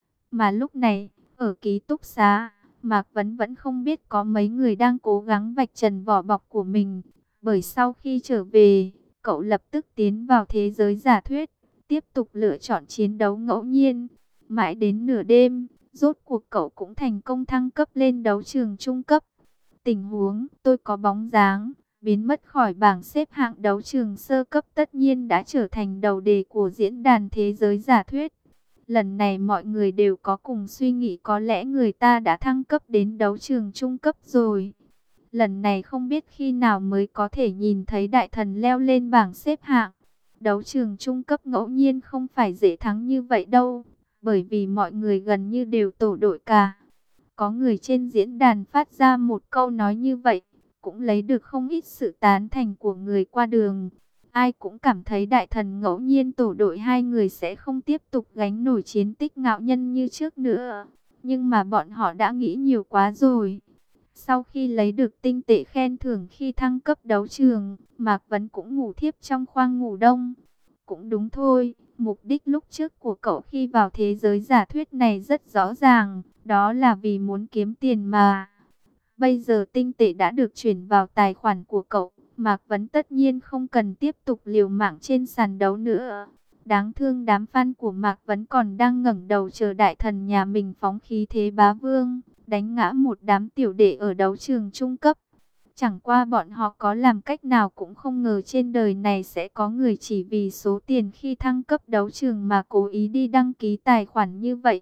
Mà lúc này, ở ký túc xá, Mạc Vấn vẫn không biết có mấy người đang cố gắng vạch trần vỏ bọc của mình. Bởi sau khi trở về, cậu lập tức tiến vào thế giới giả thuyết, tiếp tục lựa chọn chiến đấu ngẫu nhiên. Mãi đến nửa đêm, rốt cuộc cậu cũng thành công thăng cấp lên đấu trường trung cấp. Tình huống tôi có bóng dáng, biến mất khỏi bảng xếp hạng đấu trường sơ cấp tất nhiên đã trở thành đầu đề của diễn đàn thế giới giả thuyết. Lần này mọi người đều có cùng suy nghĩ có lẽ người ta đã thăng cấp đến đấu trường trung cấp rồi. Lần này không biết khi nào mới có thể nhìn thấy đại thần leo lên bảng xếp hạng. Đấu trường trung cấp ngẫu nhiên không phải dễ thắng như vậy đâu, bởi vì mọi người gần như đều tổ đội cả. Có người trên diễn đàn phát ra một câu nói như vậy, cũng lấy được không ít sự tán thành của người qua đường. Ai cũng cảm thấy đại thần ngẫu nhiên tổ đội hai người sẽ không tiếp tục gánh nổi chiến tích ngạo nhân như trước nữa. Nhưng mà bọn họ đã nghĩ nhiều quá rồi. Sau khi lấy được tinh tệ khen thưởng khi thăng cấp đấu trường, Mạc Vấn cũng ngủ thiếp trong khoang ngủ đông. Cũng đúng thôi, mục đích lúc trước của cậu khi vào thế giới giả thuyết này rất rõ ràng, đó là vì muốn kiếm tiền mà. Bây giờ tinh tệ đã được chuyển vào tài khoản của cậu, Mạc Vấn tất nhiên không cần tiếp tục liều mạng trên sàn đấu nữa. Đáng thương đám fan của Mạc Vấn còn đang ngẩng đầu chờ đại thần nhà mình phóng khí thế bá vương, đánh ngã một đám tiểu đệ ở đấu trường trung cấp. Chẳng qua bọn họ có làm cách nào cũng không ngờ trên đời này sẽ có người chỉ vì số tiền khi thăng cấp đấu trường mà cố ý đi đăng ký tài khoản như vậy.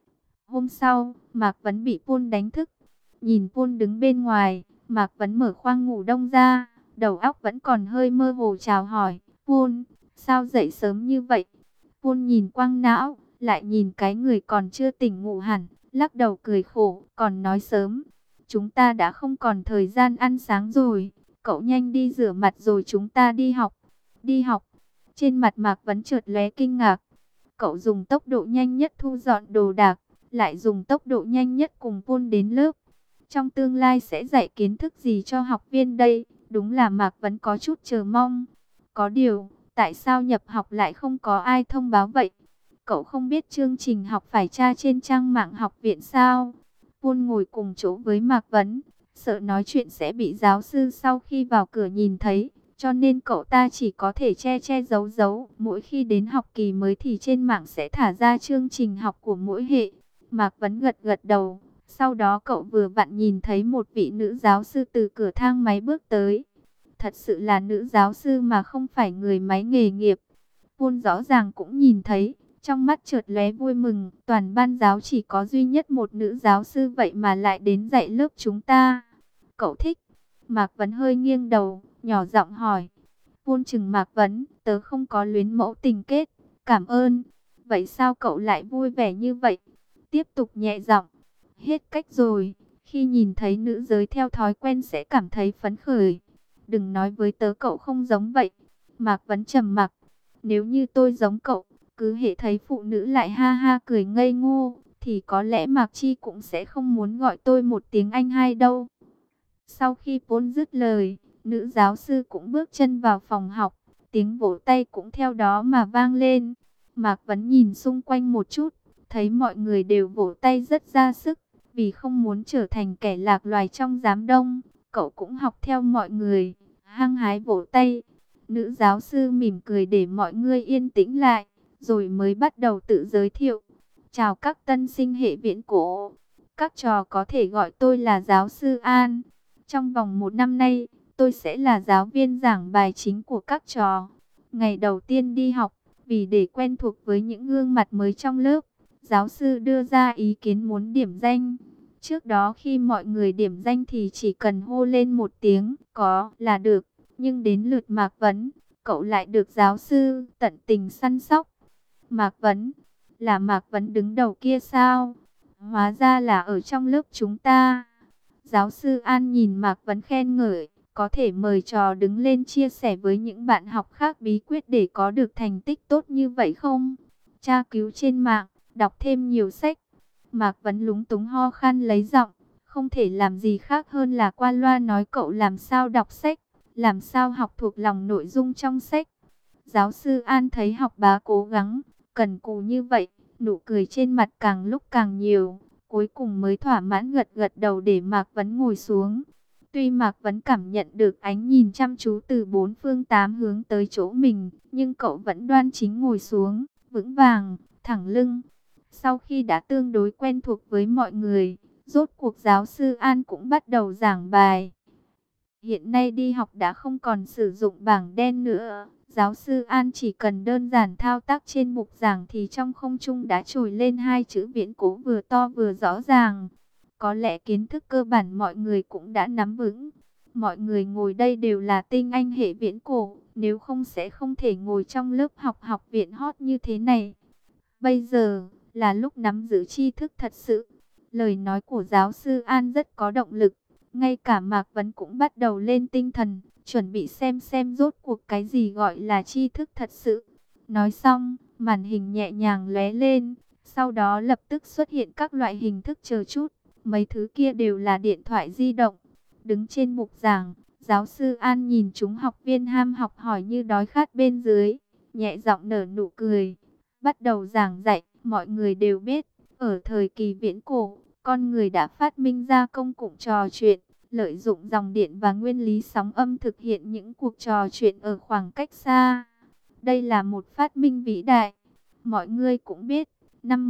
Hôm sau, Mạc Vấn bị Paul đánh thức. Nhìn Paul đứng bên ngoài, Mạc Vấn mở khoang ngủ đông ra, đầu óc vẫn còn hơi mơ hồ chào hỏi, Paul, sao dậy sớm như vậy? Paul nhìn quang não, lại nhìn cái người còn chưa tỉnh ngủ hẳn, lắc đầu cười khổ, còn nói sớm. Chúng ta đã không còn thời gian ăn sáng rồi. Cậu nhanh đi rửa mặt rồi chúng ta đi học. Đi học. Trên mặt Mạc Vấn chợt lóe kinh ngạc. Cậu dùng tốc độ nhanh nhất thu dọn đồ đạc, lại dùng tốc độ nhanh nhất cùng Paul đến lớp. Trong tương lai sẽ dạy kiến thức gì cho học viên đây? Đúng là Mạc Vấn có chút chờ mong. Có điều, tại sao nhập học lại không có ai thông báo vậy? Cậu không biết chương trình học phải tra trên trang mạng học viện sao? Paul ngồi cùng chỗ với Mạc Vấn, sợ nói chuyện sẽ bị giáo sư sau khi vào cửa nhìn thấy. Cho nên cậu ta chỉ có thể che che giấu giấu. Mỗi khi đến học kỳ mới thì trên mạng sẽ thả ra chương trình học của mỗi hệ. Mạc Vấn gật gật đầu. Sau đó cậu vừa vặn nhìn thấy một vị nữ giáo sư từ cửa thang máy bước tới. Thật sự là nữ giáo sư mà không phải người máy nghề nghiệp. Paul rõ ràng cũng nhìn thấy. Trong mắt chợt lóe vui mừng. Toàn ban giáo chỉ có duy nhất một nữ giáo sư vậy mà lại đến dạy lớp chúng ta. Cậu thích? Mạc Vấn hơi nghiêng đầu, nhỏ giọng hỏi. Paul chừng Mạc Vấn, tớ không có luyến mẫu tình kết. Cảm ơn. Vậy sao cậu lại vui vẻ như vậy? Tiếp tục nhẹ giọng. Hết cách rồi. Khi nhìn thấy nữ giới theo thói quen sẽ cảm thấy phấn khởi. Đừng nói với tớ cậu không giống vậy. Mạc Vấn trầm mặc. Nếu như tôi giống cậu, cứ hệ thấy phụ nữ lại ha ha cười ngây ngô, thì có lẽ Mạc Chi cũng sẽ không muốn gọi tôi một tiếng anh hai đâu. Sau khi Paul dứt lời, nữ giáo sư cũng bước chân vào phòng học, tiếng vỗ tay cũng theo đó mà vang lên. Mạc Vấn nhìn xung quanh một chút, thấy mọi người đều vỗ tay rất ra sức, vì không muốn trở thành kẻ lạc loài trong đám đông. Cậu cũng học theo mọi người, hăng hái vỗ tay. Nữ giáo sư mỉm cười để mọi người yên tĩnh lại, rồi mới bắt đầu tự giới thiệu. Chào các tân sinh hệ viễn cổ. Các trò có thể gọi tôi là giáo sư An. Trong vòng 1 năm nay, tôi sẽ là giáo viên giảng bài chính của các trò. Ngày đầu tiên đi học, vì để quen thuộc với những gương mặt mới trong lớp, giáo sư đưa ra ý kiến muốn điểm danh. Trước đó khi mọi người điểm danh thì chỉ cần hô lên một tiếng, có là được. Nhưng đến lượt Mạc Vấn, cậu lại được giáo sư tận tình săn sóc. Mạc Vấn, là Mạc Vấn đứng đầu kia sao? Hóa ra là ở trong lớp chúng ta. Giáo sư An nhìn Mạc Vấn khen ngợi, có thể mời trò đứng lên chia sẻ với những bạn học khác bí quyết để có được thành tích tốt như vậy không? Tra cứu trên mạng, đọc thêm nhiều sách. Mạc Vấn lúng túng ho khan lấy giọng, không thể làm gì khác hơn là qua loa nói cậu làm sao đọc sách, làm sao học thuộc lòng nội dung trong sách. Giáo sư An thấy học bá cố gắng, cần cù như vậy, nụ cười trên mặt càng lúc càng nhiều. Cuối cùng mới thỏa mãn gật gật đầu để Mạc Vấn ngồi xuống. Tuy Mạc Vấn cảm nhận được ánh nhìn chăm chú từ 4 phương 8 hướng tới chỗ mình, nhưng cậu vẫn đoan chính ngồi xuống, vững vàng, thẳng lưng. Sau khi đã tương đối quen thuộc với mọi người, rốt cuộc giáo sư An cũng bắt đầu giảng bài. Hiện nay đi học đã không còn sử dụng bảng đen nữa. Giáo sư An chỉ cần đơn giản thao tác trên mục giảng thì trong không trung đã trồi lên 2 chữ viễn cổ vừa to vừa rõ ràng. Có lẽ kiến thức cơ bản mọi người cũng đã nắm vững. Mọi người ngồi đây đều là tinh anh hệ viễn cổ, nếu không sẽ không thể ngồi trong lớp học học viện hot như thế này. Bây giờ là lúc nắm giữ tri thức thật sự. Lời nói của giáo sư An rất có động lực. Ngay cả Mạc Vấn cũng bắt đầu lên tinh thần, chuẩn bị xem rốt cuộc cái gì gọi là tri thức thật sự. Nói xong, màn hình nhẹ nhàng lóe lên, sau đó lập tức xuất hiện các loại hình thức chờ chút. Mấy thứ kia đều là điện thoại di động. Đứng trên bục giảng, giáo sư An nhìn chúng học viên ham học hỏi như đói khát bên dưới, nhẹ giọng nở nụ cười. Bắt đầu giảng dạy, mọi người đều biết, ở thời kỳ viễn cổ, con người đã phát minh ra công cụ trò chuyện, lợi dụng dòng điện và nguyên lý sóng âm thực hiện những cuộc trò chuyện ở khoảng cách xa. Đây là một phát minh vĩ đại. Mọi người cũng biết, năm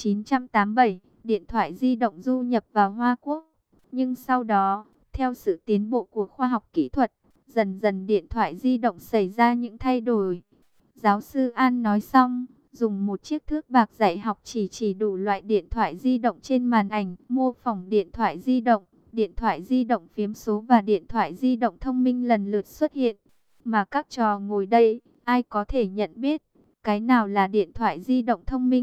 1987, điện thoại di động du nhập vào Hoa Quốc. Nhưng sau đó, theo sự tiến bộ của khoa học kỹ thuật, dần dần điện thoại di động xảy ra những thay đổi. Giáo sư An nói xong, dùng một chiếc thước bạc dạy học chỉ đủ loại điện thoại di động trên màn ảnh, mô phỏng điện thoại di động phiếm số và điện thoại di động thông minh lần lượt xuất hiện. Mà các trò ngồi đây, ai có thể nhận biết cái nào là điện thoại di động thông minh,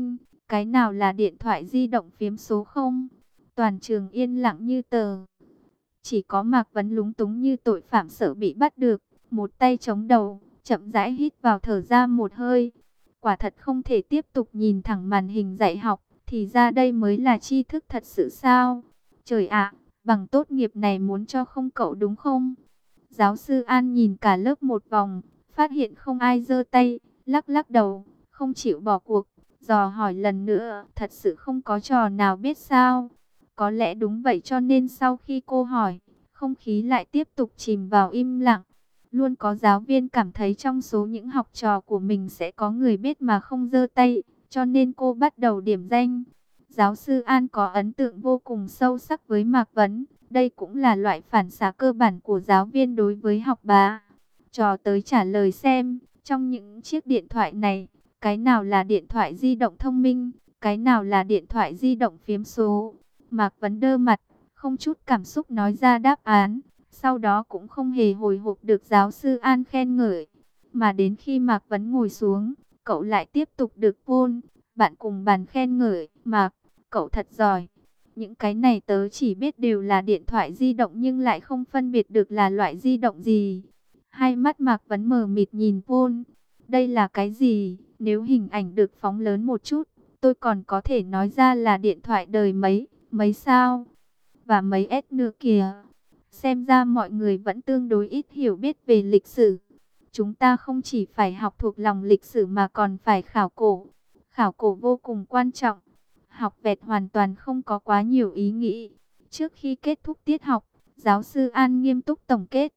cái nào là điện thoại di động phiếm số không? Toàn trường yên lặng như tờ. Chỉ có Mạc Vấn lúng túng như tội phạm sợ bị bắt được, một tay chống đầu, chậm rãi hít vào thở ra một hơi. Quả thật không thể tiếp tục nhìn thẳng màn hình dạy học, thì ra đây mới là tri thức thật sự sao? Trời ạ, bằng tốt nghiệp này muốn cho không cậu đúng không? Giáo sư An nhìn cả lớp một vòng, phát hiện không ai giơ tay, lắc lắc đầu, không chịu bỏ cuộc, dò hỏi lần nữa, thật sự không có trò nào biết sao? Có lẽ đúng vậy, cho nên sau khi cô hỏi, không khí lại tiếp tục chìm vào im lặng. Luôn có giáo viên cảm thấy trong số những học trò của mình sẽ có người biết mà không giơ tay, cho nên cô bắt đầu điểm danh. Giáo sư An có ấn tượng vô cùng sâu sắc với Mạc Vấn. Đây cũng là loại phản xạ cơ bản của giáo viên đối với học bá. Trò tới trả lời xem, trong những chiếc điện thoại này, cái nào là điện thoại di động thông minh, cái nào là điện thoại di động phiếm số. Mạc Vấn đơ mặt, không chút cảm xúc nói ra đáp án. Sau đó cũng không hề hồi hộp được giáo sư An khen ngợi. Mà đến khi Mạc Vấn ngồi xuống, cậu lại tiếp tục được Paul, bạn cùng bàn khen ngợi. Mạc, cậu thật giỏi. Những cái này tớ chỉ biết đều là điện thoại di động nhưng lại không phân biệt được là loại di động gì. Hai mắt Mạc Vấn mờ mịt nhìn Paul. Đây là cái gì? Nếu hình ảnh được phóng lớn một chút, tôi còn có thể nói ra là điện thoại đời mấy sao và mấy S nữa kìa. Xem ra mọi người vẫn tương đối ít hiểu biết về lịch sử. Chúng ta không chỉ phải học thuộc lòng lịch sử mà còn phải khảo cổ. Khảo cổ vô cùng quan trọng. Học vẹt hoàn toàn không có quá nhiều ý nghĩ. Trước khi kết thúc tiết học, giáo sư An nghiêm túc tổng kết.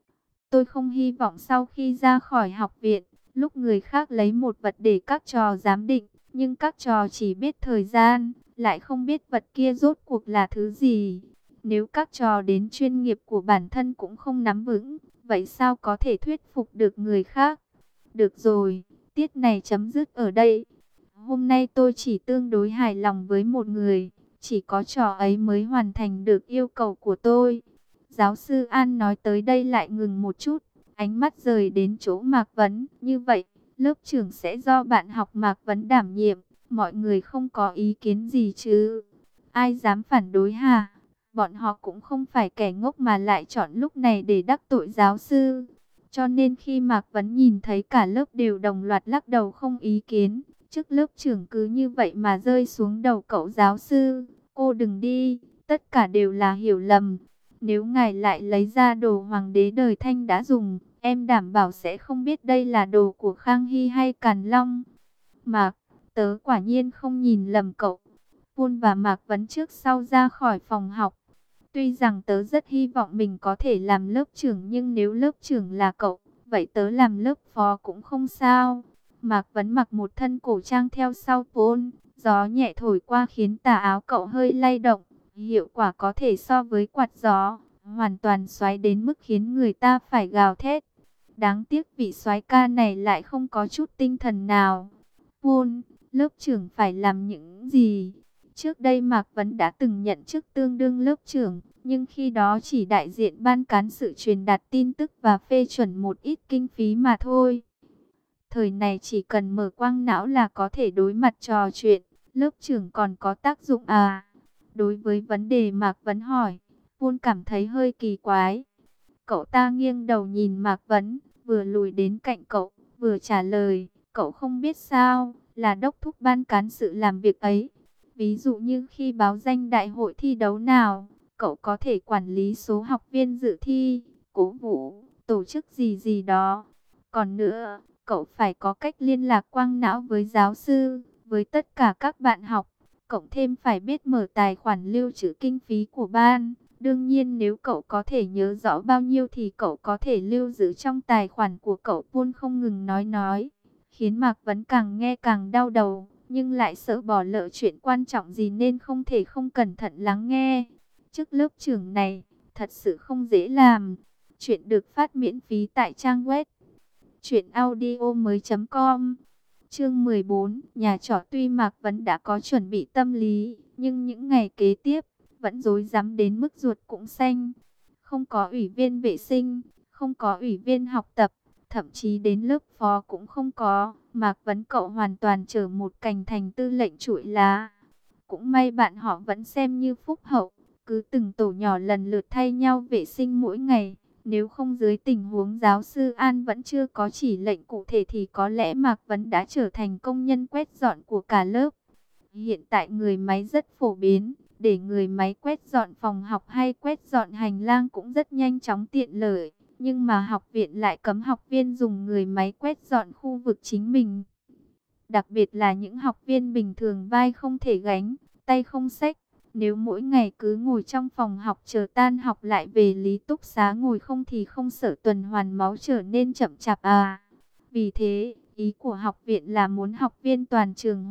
Tôi không hy vọng sau khi ra khỏi học viện, lúc người khác lấy một vật để các trò giám định, nhưng các trò chỉ biết thời gian, lại không biết vật kia rốt cuộc là thứ gì. Nếu các trò đến chuyên nghiệp của bản thân cũng không nắm vững, vậy sao có thể thuyết phục được người khác? Được rồi, tiết này chấm dứt ở đây. Hôm nay tôi chỉ tương đối hài lòng với một người, chỉ có trò ấy mới hoàn thành được yêu cầu của tôi. Giáo sư An nói tới đây lại ngừng một chút, ánh mắt rời đến chỗ Mạc Vấn. Như vậy, lớp trưởng sẽ do bạn học Mạc Vấn đảm nhiệm, mọi người không có ý kiến gì chứ? Ai dám phản đối hả? Bọn họ cũng không phải kẻ ngốc mà lại chọn lúc này để đắc tội giáo sư. Cho nên khi Mạc Vấn nhìn thấy cả lớp đều đồng loạt lắc đầu không ý kiến, chức lớp trưởng cứ như vậy mà rơi xuống đầu cậu giáo sư. Cô đừng đi, tất cả đều là hiểu lầm. Nếu ngài lại lấy ra đồ hoàng đế đời Thanh đã dùng, em đảm bảo sẽ không biết đây là đồ của Khang Hy hay Càn Long. Mạc, tớ quả nhiên không nhìn lầm cậu. Paul và Mạc Vấn trước sau ra khỏi phòng học. Tuy rằng tớ rất hy vọng mình có thể làm lớp trưởng, nhưng nếu lớp trưởng là cậu, vậy tớ làm lớp phó cũng không sao. Mạc Vấn mặc một thân cổ trang theo sau Paul, gió nhẹ thổi qua khiến tà áo cậu hơi lay động. Hiệu quả có thể so với quạt gió, hoàn toàn xoáy đến mức khiến người ta phải gào thét. Đáng tiếc vị soái ca này lại không có chút tinh thần nào. Paul, lớp trưởng phải làm những gì? Trước đây Mạc Vấn đã từng nhận chức tương đương lớp trưởng, nhưng khi đó chỉ đại diện ban cán sự truyền đạt tin tức và phê chuẩn một ít kinh phí mà thôi. Thời này chỉ cần mở quang não là có thể đối mặt trò chuyện, lớp trưởng còn có tác dụng à? Đối với vấn đề Mạc Vấn hỏi, Paul cảm thấy hơi kỳ quái. Cậu ta nghiêng đầu nhìn Mạc Vấn, vừa lùi đến cạnh cậu, vừa trả lời, cậu không biết sao, là đốc thúc ban cán sự làm việc ấy. Ví dụ như khi báo danh đại hội thi đấu nào, cậu có thể quản lý số học viên dự thi, cố vũ, tổ chức gì gì đó. Còn nữa, cậu phải có cách liên lạc quang não với giáo sư, với tất cả các bạn học. Cộng thêm phải biết mở tài khoản lưu trữ kinh phí của ban. Đương nhiên nếu cậu có thể nhớ rõ bao nhiêu thì cậu có thể lưu giữ trong tài khoản của cậu. Paul không ngừng nói, khiến Mạc Vấn càng nghe càng đau đầu, nhưng lại sợ bỏ lỡ chuyện quan trọng gì nên không thể không cẩn thận lắng nghe. Chức lớp trưởng này, thật sự không dễ làm. Chuyện được phát miễn phí tại trang web truyệnaudiomoi.com. Chương 14, nhà trọ. Tuy Mạc Vấn đã có chuẩn bị tâm lý, nhưng những ngày kế tiếp vẫn rối rắm đến mức ruột cũng xanh. Không có ủy viên vệ sinh, không có ủy viên học tập, thậm chí đến lớp phó cũng không có. Mạc Vấn cậu hoàn toàn trở một cành thành tư lệnh trụi lá. Cũng may bạn họ vẫn xem như phúc hậu, cứ từng tổ nhỏ lần lượt thay nhau vệ sinh mỗi ngày. Nếu không dưới tình huống giáo sư An vẫn chưa có chỉ lệnh cụ thể thì có lẽ Mạc Vấn đã trở thành công nhân quét dọn của cả lớp. Hiện tại người máy rất phổ biến, để người máy quét dọn phòng học hay quét dọn hành lang cũng rất nhanh chóng tiện lợi. Nhưng mà học viện lại cấm học viên dùng người máy quét dọn khu vực chính mình. Đặc biệt là những học viên bình thường vai không thể gánh, tay không xách. Nếu mỗi ngày cứ ngồi trong phòng học chờ tan học lại về lý túc xá ngồi không thì không sợ tuần hoàn máu trở nên chậm chạp à. Vì thế, ý của học viện là muốn học viên toàn trường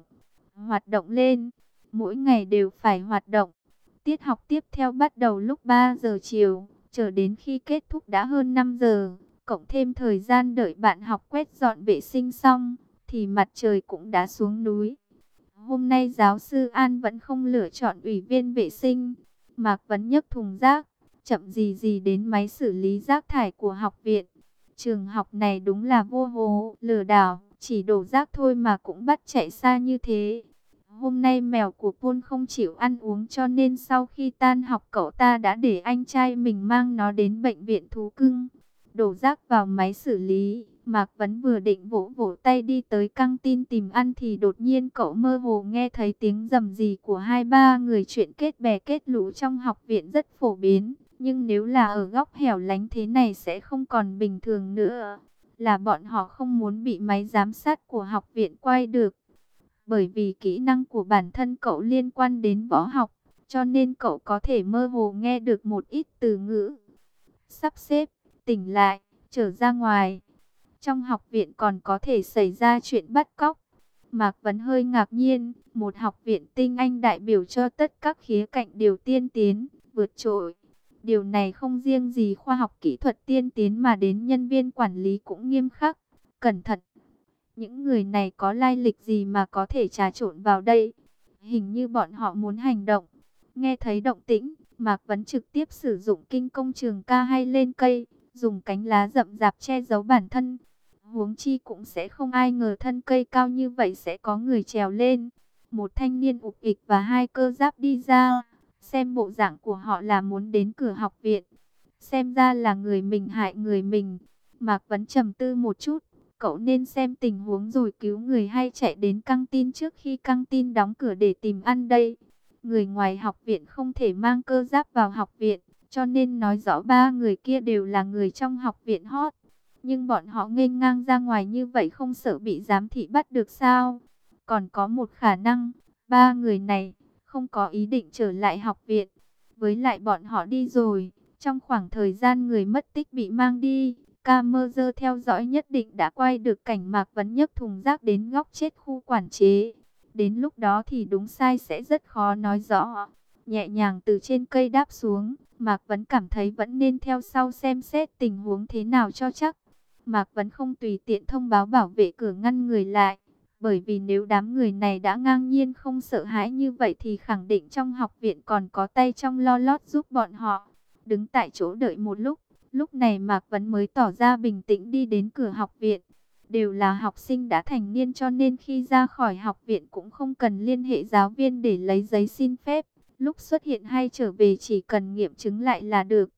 hoạt động lên. Mỗi ngày đều phải hoạt động. Tiết học tiếp theo bắt đầu lúc 3 giờ chiều, chờ đến khi kết thúc đã hơn 5 giờ. Cộng thêm thời gian đợi bạn học quét dọn vệ sinh xong, thì mặt trời cũng đã xuống núi. Hôm nay giáo sư An vẫn không lựa chọn ủy viên vệ sinh. Mạc Vấn nhấc thùng rác, chậm gì gì đến máy xử lý rác thải của học viện. Trường học này đúng là vô hồ, lừa đảo, chỉ đổ rác thôi mà cũng bắt chạy xa như thế. Hôm nay mèo của Paul không chịu ăn uống cho nên sau khi tan học cậu ta đã để anh trai mình mang nó đến bệnh viện thú cưng. Đổ rác vào máy xử lý, Mạc Vấn vừa định vỗ vỗ tay đi tới căng tin tìm ăn thì đột nhiên cậu mơ hồ nghe thấy tiếng rầm rì của hai ba người chuyện kết bè kết lũ trong học viện rất phổ biến. Nhưng nếu là ở góc hẻo lánh thế này sẽ không còn bình thường nữa. Là bọn họ không muốn bị máy giám sát của học viện quay được. Bởi vì kỹ năng của bản thân cậu liên quan đến võ học, cho nên cậu có thể mơ hồ nghe được một ít từ ngữ. Sắp xếp, tỉnh lại, trở ra ngoài. Trong học viện còn có thể xảy ra chuyện bắt cóc. Mạc Vấn hơi ngạc nhiên, một học viện tinh anh đại biểu cho tất các khía cạnh đều tiên tiến, vượt trội. Điều này không riêng gì khoa học kỹ thuật tiên tiến mà đến nhân viên quản lý cũng nghiêm khắc, cẩn thận. Những người này có lai lịch gì mà có thể trà trộn vào đây? Hình như bọn họ muốn hành động. Nghe thấy động tĩnh, Mạc Vấn trực tiếp sử dụng kinh công trường ca hay lên cây, dùng cánh lá rậm rạp che giấu bản thân. Huống chi cũng sẽ không ai ngờ thân cây cao như vậy sẽ có người trèo lên. Một thanh niên ục ịch và hai cơ giáp đi ra. Xem bộ dạng của họ là muốn đến cửa học viện. Xem ra là người mình hại người mình. Mạc Vấn trầm tư một chút. Cậu nên xem tình huống rồi cứu người hay chạy đến căng tin trước khi căng tin đóng cửa để tìm ăn đây. Người ngoài học viện không thể mang cơ giáp vào học viện. Cho nên nói rõ ba người kia đều là người trong học viện hot. Nhưng bọn họ nghênh ngang ra ngoài như vậy không sợ bị giám thị bắt được sao? Còn có một khả năng, ba người này không có ý định trở lại học viện. Với lại bọn họ đi rồi, trong khoảng thời gian người mất tích bị mang đi, camera theo dõi nhất định đã quay được cảnh Mạc Vấn nhấc thùng rác đến góc chết khu quản chế. Đến lúc đó thì đúng sai sẽ rất khó nói rõ. Nhẹ nhàng từ trên cây đáp xuống, Mạc Vấn cảm thấy vẫn nên theo sau xem xét tình huống thế nào cho chắc. Mạc Vấn không tùy tiện thông báo bảo vệ cửa ngăn người lại. Bởi vì nếu đám người này đã ngang nhiên không sợ hãi như vậy thì khẳng định trong học viện còn có tay trong lo lót giúp bọn họ. Đứng tại chỗ đợi một lúc này Mạc Vấn mới tỏ ra bình tĩnh đi đến cửa học viện. Đều là học sinh đã thành niên cho nên khi ra khỏi học viện cũng không cần liên hệ giáo viên để lấy giấy xin phép. Lúc xuất hiện hay trở về chỉ cần nghiệm chứng lại là được.